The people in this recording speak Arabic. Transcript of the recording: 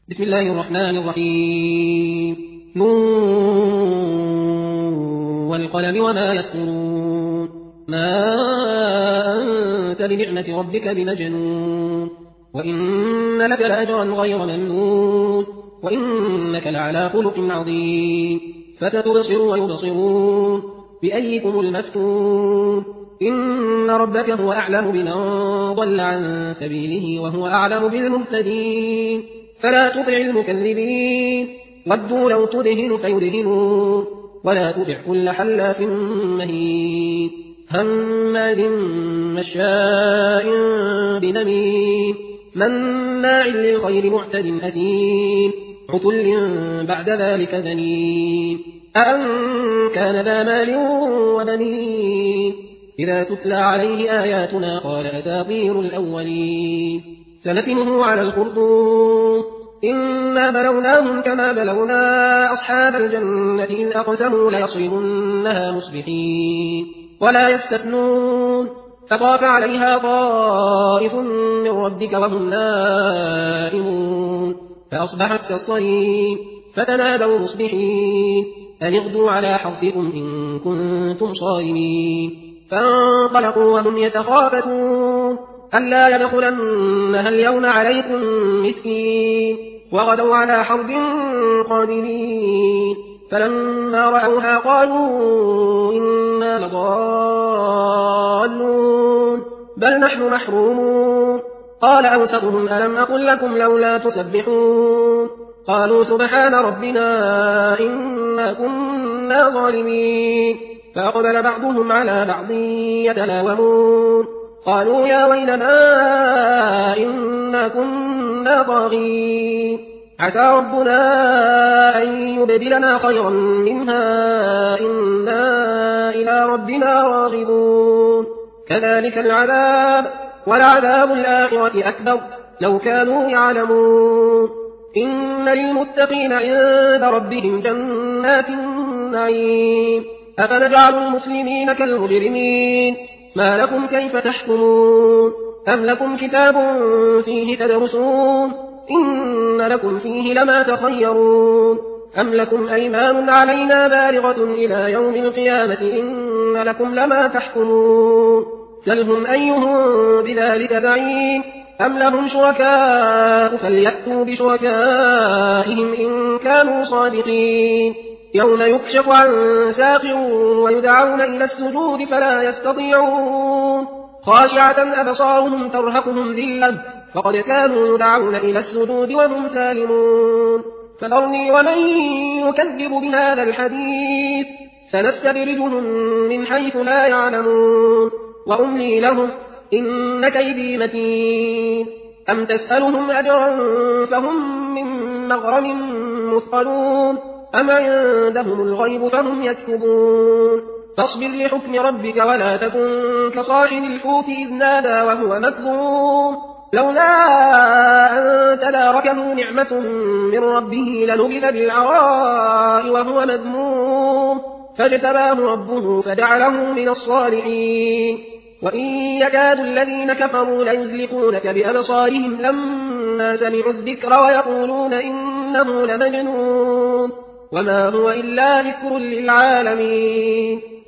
بسم الله الرحمن الرحيم نون والقلم وما يسطرون ما أنت بنعمة ربك بمجنون وإن لك لأجرا غير ممنون وإنك لعلى خلق عظيم فستبصر ويبصرون بأيكم المفتون إن ربك هو أعلم بمن ضل عن سبيله وهو أعلم بالمهتدين فلا تطع المكذبين ودوا لو تدهن فيدهنون ولا تطع كل حلاف مهين هماز مشاء بنميم مناع للخير معتد أثيم عتل بعد ذلك زنيم أأن كان ذا مال وبنين إذا تتلى عليه آياتنا قال أساطير الأولين سنسمه على الخرطوم إنا بلوناهم كما بلونا أصحاب الجنة إذ أقسموا ليصرمنها مصبحين ولا يستثنون فطاف عليها طائف من ربك وهم نائمون فأصبحت كالصريم فتنادوا مصبحين أن اغدوا على حرثكم إن كنتم صارمين فانطلقوا وهم يتخافتون ألا يدخلنها اليوم عليكم مسكين وغدوا على حرب قادرين فلما رأوها قالوا إنا لضالون بل نحن محرومون قال أوسطهم ألم أقل لكم لولا تسبحون قالوا سبحان ربنا إنا كنا ظالمين فأقبل بعضهم على بعض يتلاومون قالوا يا ويلنا إنا كنا طاغين عسى ربنا أن يبدلنا خيرا منها إنا إلى ربنا راغبون كذلك العذاب ولعذاب الآخرة أكبر لو كانوا يعلمون إن للمتقين عند ربهم جنات النعيم أفنجعل المسلمين كالمجرمين ما لكم كيف تحكمون أم لكم كتاب فيه تدرسون إن لكم فيه لما تخيرون أم لكم أيمان علينا بالغة إلى يوم القيامة إن لكم لما تحكمون سلهم أيهم بذلك زعيم أم لهم شركاء فليأتوا بشركائهم إن كانوا صادقين يوم يكشف عن ساق ويدعون إلى السجود فلا يستطيعون خاشعة أبصارهم ترهقهم ذلة فقد كانوا يدعون إلى السجود وهم سالمون فذرني ومن يكذب بهذا الحديث سنستدرجهم من حيث لا يعلمون وأملي لهم إن كيدي متين أم تسألهم أجرا فهم من مغرم مثقلون أم عندهم الغيب فهم يكتبون فاصبر لحكم ربك ولا تكن كصاحب الحوت إذ نادى وهو مكظوم لولا أن تداركه نعمة من ربه لنبذ بالعراء وهو مذموم فاجتباه ربه فجعله من الصالحين وإن يكاد الذين كفروا ليزلقونك بأبصارهم لما سمعوا الذكر ويقولون إنه لمجنون وما هو إلا ذكر للعالمين